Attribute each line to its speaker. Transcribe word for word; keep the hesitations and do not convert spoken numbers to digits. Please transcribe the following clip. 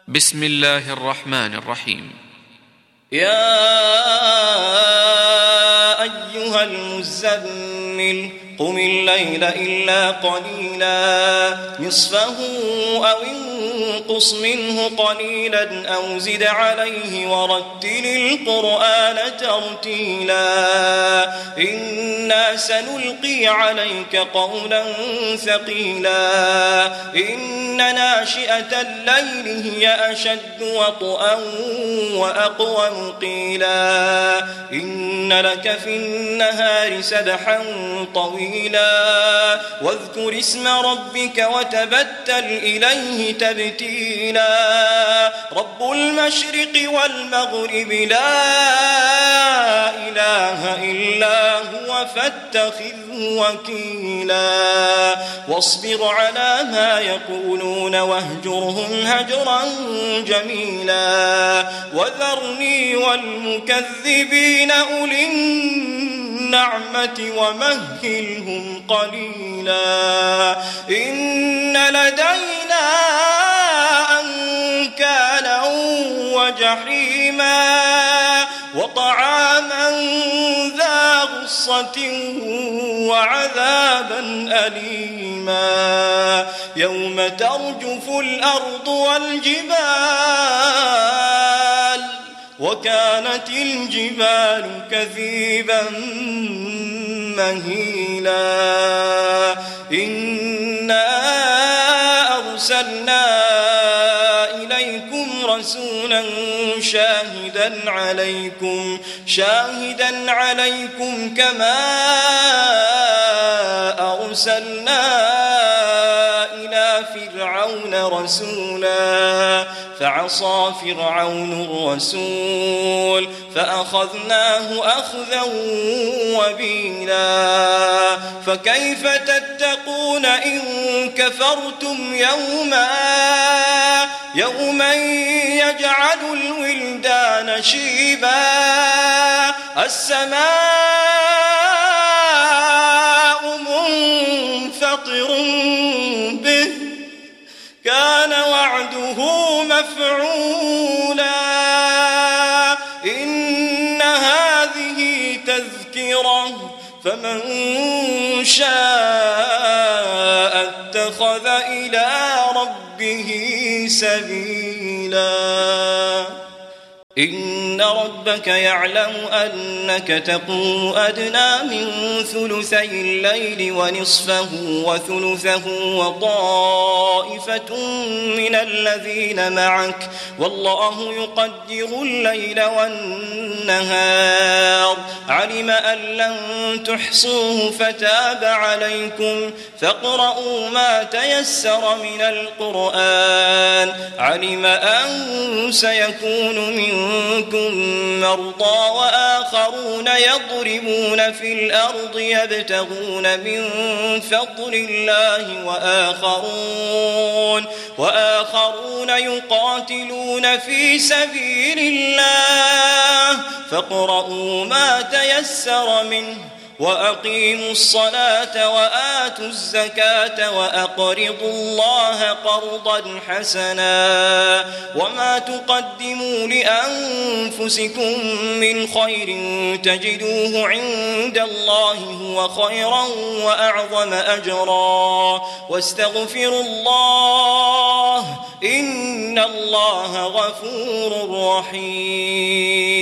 Speaker 1: بسم الله الرحمن الرحيم.
Speaker 2: يا أيها المزمل قم الليل إلا قليلا نصفه أو انقص منه قليلا أو زد عليه ورتل القرآن ترتيلا إنا سنلقي عليك قولا ثقيلا إن ناشئة الليل هي أشد وطئا وأقوم قيلا إن لك في النهار سبحا طويلا واذكر اسم ربك وتبتل إليه تبتيلا رب المشرق والمغرب لا إله إلا هو فاتخذه وكيلا واصبر على ما يقولون واهجرهم هجرا جميلا وذرني والمكذبين أولي النعمة ومهلهم قليلا إن لدينا أنكالا وجحيما وطعاما ذا غصة وعذابا أليما يوم ترجف الأرض والجبال وكانت الجبال كثيبا مهيلا إنا أرسلنا إليكم رسولا شاهدا عليكم شاهدا عليكم كما أرسلنا إلى فرعون رسولا فعصى فرعون الرسول فأخذناه أخذا وبيلا فكيف تتقون إن كفرتم يوما يوما يجعل الولدان شيبا السماء منفطر به كان وعده مفعولا إن هذه تذكرة فمن شاء اتخذ إلى ربه سبيلا إن ربك يعلم أنك تقوم أدنى من ثلثي الليل ونصفه وثلثه وطائفة من الذين معك والله يقدر الليل والنهار علم أن لن تحصوه فتاب عليكم فاقرؤوا ما تيسر من القرآن علم أن سيكون منكم مرضى وآخرون يضربون في الأرض يبتغون من فضل الله وآخرون وآخرون يقاتلون في سبيل الله فاقرؤوا ما تيسر منه وأقيموا الصلاة وآتوا الزكاة وأقرضوا الله قرضا حسنا وما تقدموا لأنفسكم من خير تجدوه عند الله هو خيرا وأعظم أجرا واستغفروا الله إن الله غفور رحيم.